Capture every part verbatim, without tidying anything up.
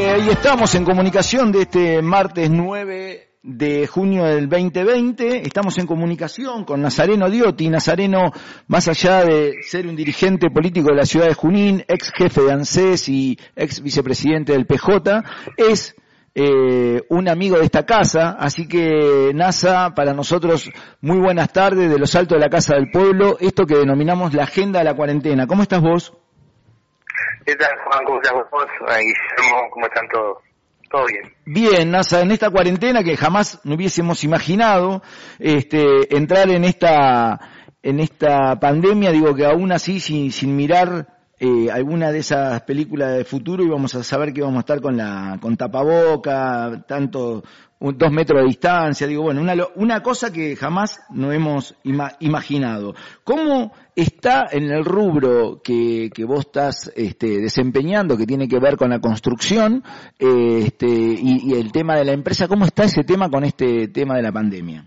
ahí estamos en comunicación de este martes nueve de junio del veinte veinte. Estamos en comunicación con Nazareno Diotti. Nazareno, más allá de ser un dirigente político de la ciudad de Junín, ex jefe de ANSES y ex vicepresidente del P J, es eh, un amigo de esta casa. Así que, Nasa, para nosotros, muy buenas tardes de los altos de la Casa del Pueblo, esto que denominamos la agenda de la cuarentena. ¿Cómo estás vos? ¿Qué tal, Juan? ¿Cómo estás vos? Guillermo, ¿cómo están todos? Todo bien. Bien, Nasa, en esta cuarentena que jamás no hubiésemos imaginado, este, entrar en esta, en esta pandemia, digo que aún así, sin, sin mirar eh, alguna de esas películas de futuro, íbamos a saber que íbamos a estar con la, con tapaboca, tanto, un, dos metros de distancia, digo, bueno, una, una cosa que jamás no hemos ima, imaginado. ¿Cómo está en el rubro que, que vos estás este, desempeñando, que tiene que ver con la construcción eh, este, y, y el tema de la empresa? ¿Cómo está ese tema con este tema de la pandemia?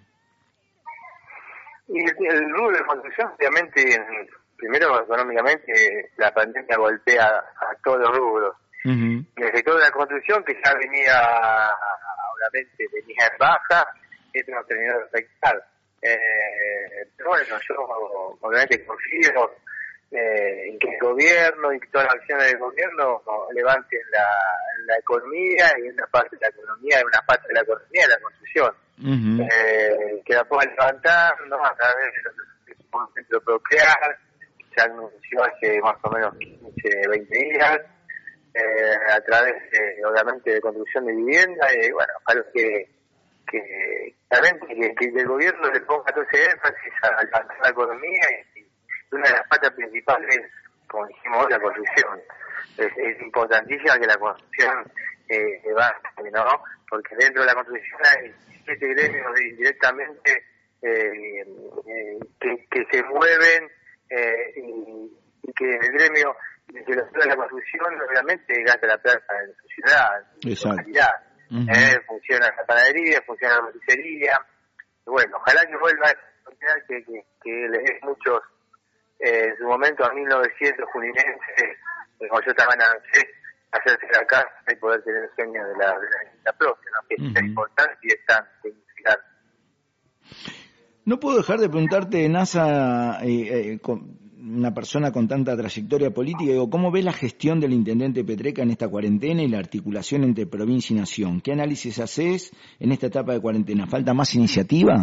Y el, el rubro de construcción, obviamente, primero económicamente, la pandemia golpea a todos los rubros. Uh-huh. El sector de la construcción, que ya venía, obviamente, venía en baja, esto nos terminó de afectar. Eh, pero bueno, yo obviamente confío eh, en que el gobierno y todas las acciones del gobierno levanten la, la economía, y una parte de la economía y una parte de la economía de la construcción. Uh-huh. Eh, que la puedan levantar, ¿no? A través de los centros procrear, se anunció hace más o menos quince, veinte días, eh, a través de, obviamente, de construcción de vivienda, y bueno, para que que realmente que, que el gobierno le ponga todo ese énfasis a levantar la economía, y, y una de las patas principales, como dijimos, la construcción. Es, es importantísima que la construcción eh, avance, ¿no? Porque dentro de la construcción hay siete gremios directamente eh, eh, que, que se mueven eh, y, y que el gremio de la construcción realmente gasta la plata en su ciudad, en su calidad. Uh-huh. Eh, funciona la panadería, funciona la roticería. Bueno, ojalá que vuelva a esa que, que, que le dé muchos, eh, en su momento, a mil novecientos juninenses, como yo estaba en ANSES, hacerse la casa y poder tener el sueño de la, de la vida propia, ¿no? Que uh-huh. es tan importante y es tan significante. No puedo dejar de preguntarte, Nasa, eh, eh, con una persona con tanta trayectoria política, digo, ¿cómo ves la gestión del intendente Petreca en esta cuarentena y la articulación entre provincia y nación? ¿Qué análisis haces en esta etapa de cuarentena? ¿Falta más iniciativa?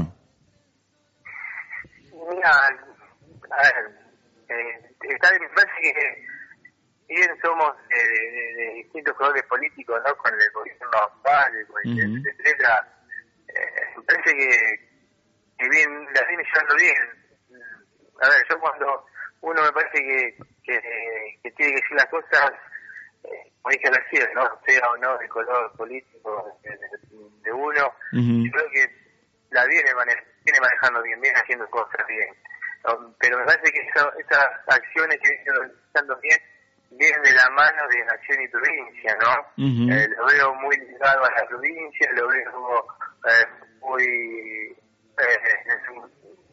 Mira, a ver, eh, está bien, me parece que bien somos de, de, de distintos colores políticos, ¿no? Con el gobierno actual, con el intendente uh-huh. Petreca, eh, me parece que, que bien, la viene llevando bien. A ver, yo cuando uno me parece que, que, que tiene que decir las cosas, eh, como dije recién, ¿no? Sea o no el color político de, de, de uno, uh-huh. yo creo que la viene, mane- viene manejando bien, viene haciendo cosas bien. Um, pero me parece que eso, esas acciones que vienen realizando bien, vienen de la mano de nación y provincia, ¿no? Uh-huh. Eh, lo veo muy ligado a la provincia, lo veo eh, muy, eh,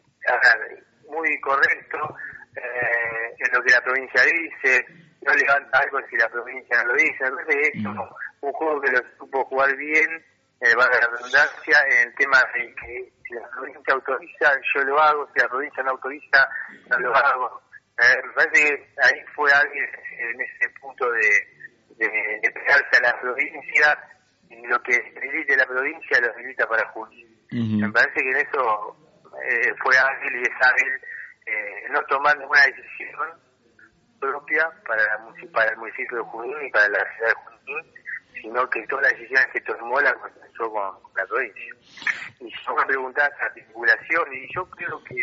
muy correcto eh, en lo que la provincia dice, no levanta algo si la provincia no lo dice. Me parece que es como un juego que lo supo jugar bien, eh, valga la redundancia, en el tema de que si la provincia autoriza, yo lo hago, si la provincia no autoriza, no lo hago. Eh, me parece que ahí fue alguien en ese punto de, de, de pegarse a la provincia, y lo que habilite la provincia lo habilita para Junín. Uh-huh. Me parece que en eso eh, fue ágil y es ágil, eh, no tomar ninguna decisión propia para, la, para el municipio de Junín y para la ciudad de Junín, sino que todas las decisiones que tomó las comenzó con, con la provincia. Y yo me preguntaba esa articulación, y yo creo que,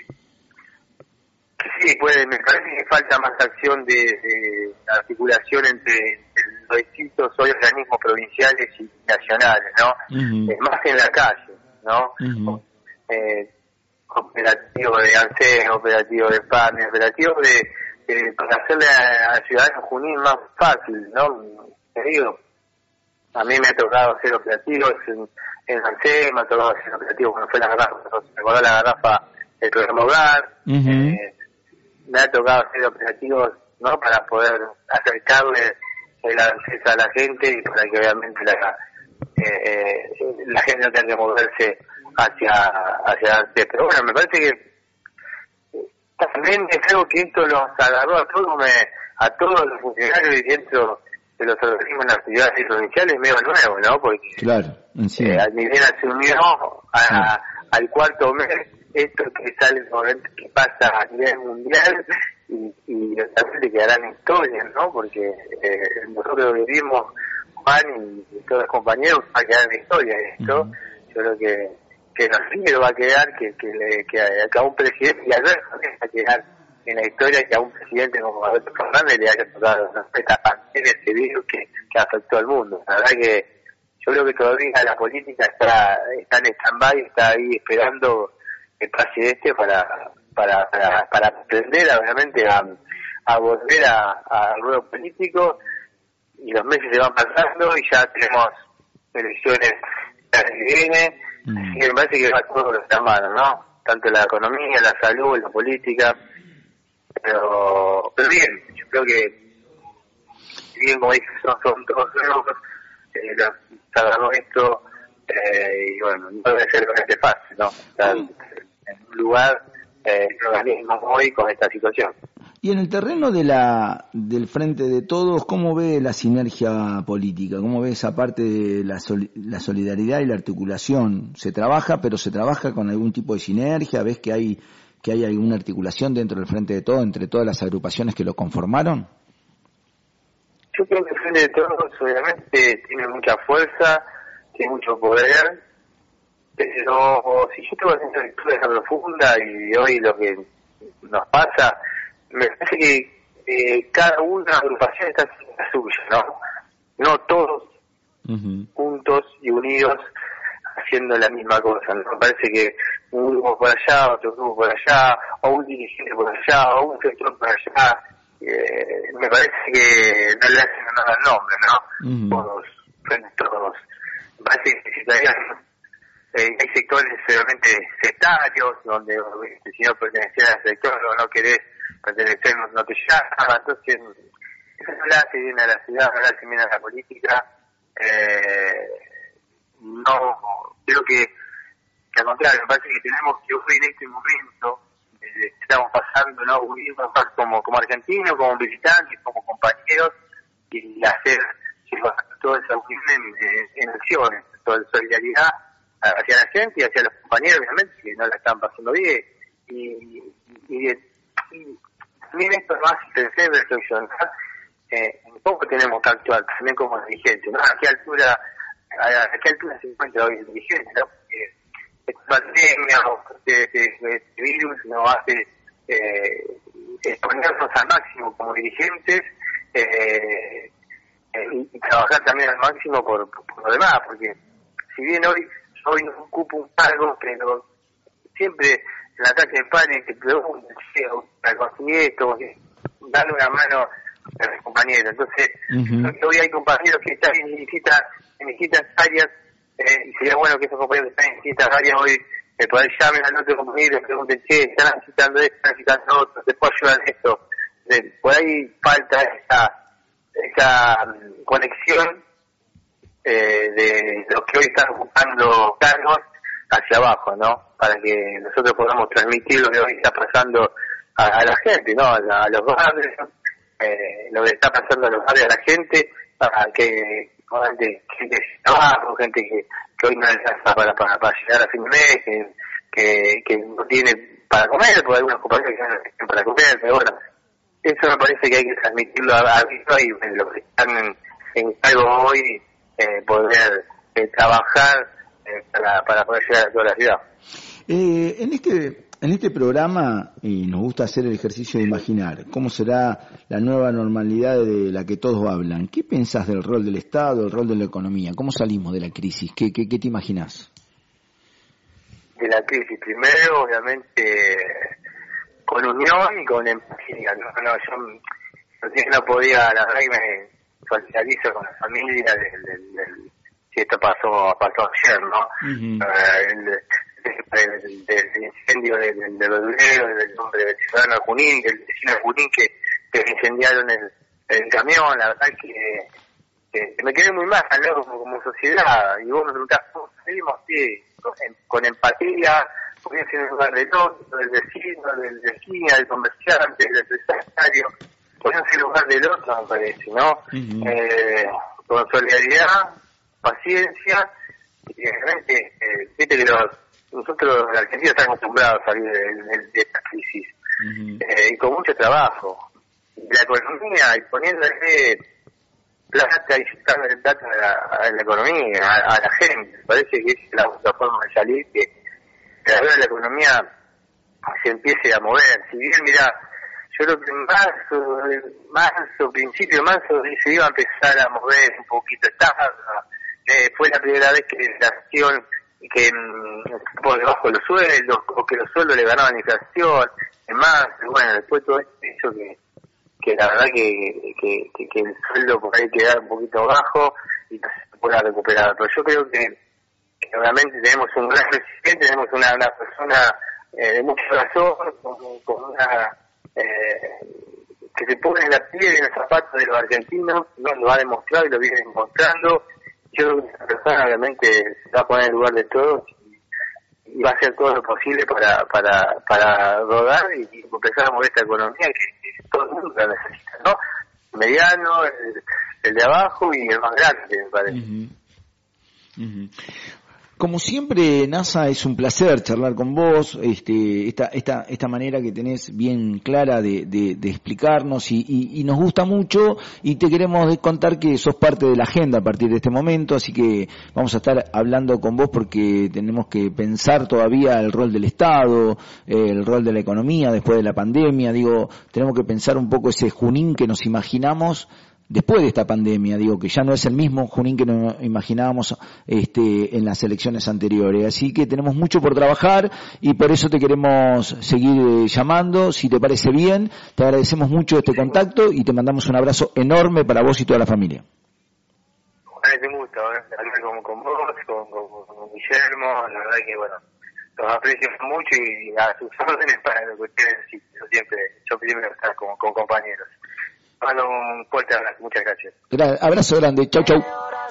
que sí, puede, me parece que falta más acción de, de articulación entre, entre los distintos organismos provinciales y nacionales, ¿no? Uh-huh. Eh, más en la calle, ¿no? Uh-huh. Eh, operativo de ANSES, operativo de P A M, operativo de, de para hacerle a, a Ciudadanos Junín más fácil, ¿no? Te digo, a mí me ha tocado hacer operativos en, en ANSES, me ha tocado hacer operativos cuando fue la garrafa, se acordó la garrafa del programa Hogar, uh-huh. eh, me ha tocado hacer operativos, ¿no? Para poder acercarle el acceso a la gente y para que obviamente la eh, eh, la gente no tenga que moverse hacia hacia antes. Pero bueno, me parece que también es algo que esto los agarró a todos me, a todos los funcionarios y dentro de los organismos nacionales y provinciales medio nuevo, ¿no? Porque claro, sí. eh, al nivel asumió a, a, al cuarto mes esto que sale que pasa a nivel mundial y, y realmente quedarán historias, ¿no? Porque eh, nosotros vivimos, Juan y, y todos los compañeros, va a quedar en historia esto. Uh-huh. Yo creo que que no sí va a quedar que que, le, que, a, que a un presidente y al resto va a quedar en la historia que a un presidente como Alberto Fernández le haya tocado no, esta pandemia, este virus que, que afectó al mundo. La verdad que yo creo que todavía la política está está en stand-by, está ahí esperando que pase este para para para, para aprender obviamente a, a volver a, a ruedo político, y los meses se van pasando y ya tenemos elecciones el año que viene, mm. así que me parece que va todo de esta mano, ¿no? Tanto la economía, la salud, la política, pero pero bien, yo creo que bien, como dije, son, son todos nuevos, eh, los agarró esto, eh, y bueno, no debe ser realmente fácil, ¿no? Estar mm. en un lugar, eh, un organismo hoy con esta situación. Y en el terreno de la del Frente de Todos, ¿cómo ve la sinergia política? ¿Cómo ve esa parte de la, sol, la solidaridad y la articulación? ¿Se trabaja, pero se trabaja con algún tipo de sinergia? ¿Ves que hay que hay alguna articulación dentro del Frente de Todos entre todas las agrupaciones que lo conformaron? Yo creo que el Frente de Todos obviamente tiene mucha fuerza, tiene mucho poder, pero si yo tengo una lectura profunda y hoy lo que nos pasa, me parece que eh, cada una de las agrupaciones está haciendo la suya, ¿no? No todos uh-huh. juntos y unidos haciendo la misma cosa, ¿no? Me parece que un grupo por allá, otro grupo por allá, o un dirigente por allá, o un sector por allá, eh, me parece que no le hacen nada al nombre, ¿no? Uh-huh. Todos, frente a todos. Me parece que necesitarían, eh, hay sectores realmente sectarios, donde el señor perteneciera al sector o no querés pertenecer, no, no te llama, entonces eso no le hace bien a la ciudad, no le hace bien a la política, eh, no, creo que, que al contrario, me parece que tenemos que hoy en este momento, eh, estamos pasando, ¿no? Unirnos como, como argentinos, como visitantes, como compañeros, y hacer llevar toda esa unión en, en acciones, toda la solidaridad hacia la gente y hacia los compañeros, obviamente, que no la están pasando bien, y, y, y, y también esto nos hace pensar y reflexionar, eh, un poco tenemos que actuar también como dirigentes, ¿no? ¿A qué altura, a, a qué altura se encuentra hoy el dirigente, ¿no? Porque esta pandemia o este, este, este virus nos hace eh, exponernos al máximo como dirigentes, eh, eh, y, y trabajar también al máximo por, por, por lo demás, porque si bien hoy hoy no ocupo un cargo, pero siempre el ataque de padre te pregunta, para conseguir esto, darle una mano a los compañeros. Entonces, uh-huh. hoy hay compañeros que están en distintas, en distintas áreas, eh, y sería bueno que esos compañeros que están en distintas áreas hoy, eh, por ahí llamen al otro compañero y le pregunten, che, están necesitando esto, están necesitando otro, ¿te puedo ayudar en esto? Eh, por ahí falta esa, esa um, conexión eh, de los que hoy están ocupando cargos hacia abajo, ¿no? Para que nosotros podamos transmitir lo que hoy está pasando a, a la gente, ¿no? A, la, a los barrios, eh, lo que está pasando a los barrios, a la gente, para que gente, gente sin trabajo, gente que, que hoy no alcanza para, para, para llegar a fin de mes, que, que, que no tiene para comer, porque algunos compañeros que no tienen para comer, pero bueno, eso me parece que hay que transmitirlo a, a y en lo que están en, en cargo hoy, eh, poder eh, trabajar eh, para, para poder llegar a toda la ciudad. Eh, en este en este programa eh, nos gusta hacer el ejercicio de imaginar cómo será la nueva normalidad de la que todos hablan. ¿Qué pensás del rol del Estado, del rol de la economía? ¿Cómo salimos de la crisis? ¿Qué, qué, qué te imaginás? De la crisis, primero, obviamente, con unión y con empatía. No, no, yo no, no podía, la verdad que me solidarizo con la familia del, del, del si esto pasó pasó ayer, ¿no? Uh-huh. Uh, el, del, del incendio del, del, del verdulero, del hombre del ciudadano de Junín, del vecino de Junín que, que incendiaron el, el camión. La verdad que que, que me quedé muy mal, ¿no? Como, como sociedad, y vos me preguntás cómo salimos, sí, con, con empatía, podía ser en lugar del otro, del vecino, del vecino, del comerciante, del empresario, podía ser en lugar del otro, me parece, ¿no? Uh-huh. Eh, con solidaridad, paciencia, y realmente, eh, viste que los, nosotros, la Argentina, estamos acostumbrados a salir de, de, de esta crisis, uh-huh. eh, y con mucho trabajo. La economía, y poniéndole plata y sacando plata a la, a la economía, a, a la gente, parece que es la única forma de salir, que, que la verdad la economía se empiece a mover. Si bien, mirá, yo creo que en marzo, marzo, principio de marzo, se iba a empezar a mover un poquito esta, eh, fue la primera vez que la inflación, que mm, por debajo de los sueldos, o que los sueldos le ganaban la inflación, en marzo, bueno, después todo esto hizo que que la verdad que, que, que, que el sueldo por ahí queda un poquito bajo y no se pueda recuperar. Pero yo creo que, que realmente tenemos un gran presidente, tenemos una, una persona eh, de mucha razón, con, con una eh, que se pone en la piel y en el zapato de los argentinos, no lo ha demostrado y lo viene demostrando. Yo creo que esa persona realmente se va a poner en el lugar de todos y va a hacer todo lo posible para para para rodar y, y empezar a mover esta economía que, que todo el mundo la necesita, ¿no? El mediano, el, el de abajo y el más grande, me parece. Uh-huh. Uh-huh. Como siempre, NASA, es un placer charlar con vos, este, esta, esta, esta manera que tenés bien clara de, de, de explicarnos y, y, y nos gusta mucho y te queremos contar que sos parte de la agenda a partir de este momento, así que vamos a estar hablando con vos porque tenemos que pensar todavía el rol del Estado, eh, el rol de la economía después de la pandemia, digo, tenemos que pensar un poco ese Junín que nos imaginamos después de esta pandemia, digo que ya no es el mismo Junín que nos imaginábamos este, en las elecciones anteriores, así que tenemos mucho por trabajar y por eso te queremos seguir llamando, si te parece bien, te agradecemos mucho este contacto y te mandamos un abrazo enorme para vos y toda la familia. Bueno, me gusta hablar con, con vos, con, con, con Guillermo, la verdad que bueno, los aprecio mucho y a sus órdenes para lo que ustedes necesiten, yo siempre, yo primero estar con, con compañeros. Un fuerte abrazo, muchas gracias. Abrazo grande, chau chau.